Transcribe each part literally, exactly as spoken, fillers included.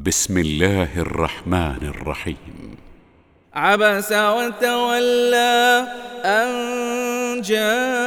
بسم الله الرحمن الرحيم. عبس وتولى أن جاءه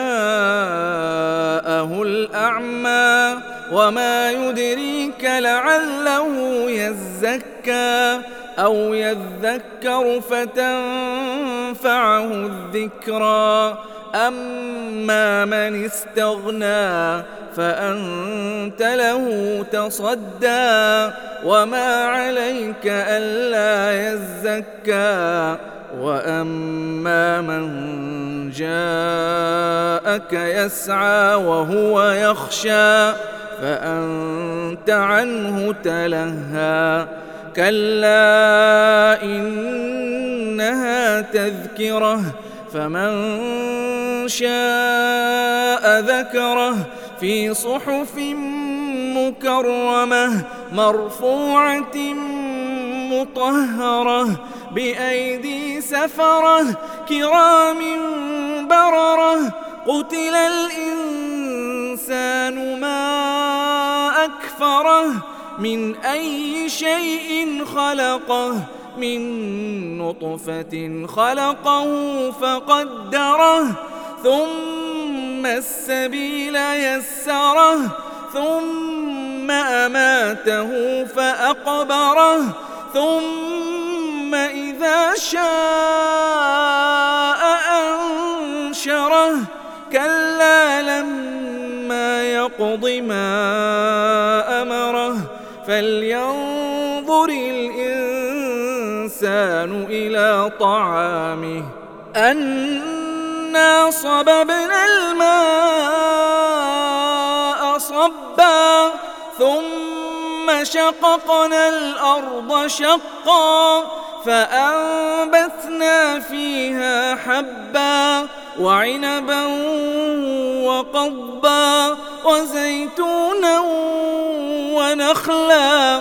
الأعمى وما يدريك لعله يزكى أو يذكر فتنفعه الذكرى أما من استغنى فأنت له تصدى وما عليك ألا يزكى وأما من جاءك يسعى وهو يخشى فأنت عنه تلهى كلا إنها تذكرة فمن شاء ذكره في صحف مكرمة مرفوعة مطهرة بأيدي سفرة كرام بررة قتل الإنسان ما أكفره من أي شيء خلقه من نطفة خلقه فقدره ثم السبيل يسره ثم أماته فأقبره ثم إذا شاء أنشره كلا لما يقض ما أمره فلينظر الإنسان إلى طعامه أنا صببنا الماء صبا ثم شققنا الأرض شقا فأنبتنا فيها حبا وعنبا وقضبا وزيتونا ونخلا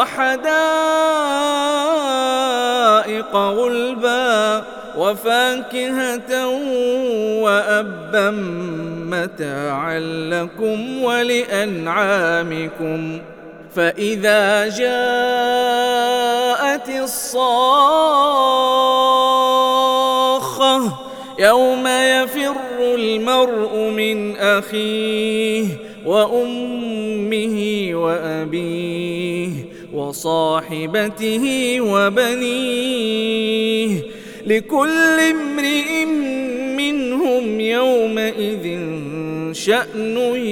وحدائق غلبا وفاكهة وأبا متاعا لكم ولأنعامكم فإذا جاءت الصاخة يوم يفر المرء من أخيه وأمه وأبيه وصاحبته وبنيه لكل امرئ منهم يومئذ شأن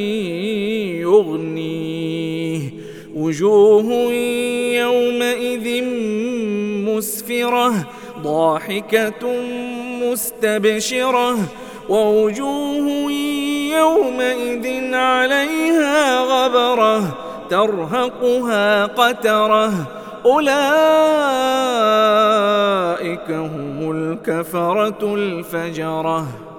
يغنيه وجوه يومئذ مسفرة ضاحكة مستبشرة ووجوه يومئذ عليها غبرة ترهقها قترة أولئك هم الكفرة الفجرة.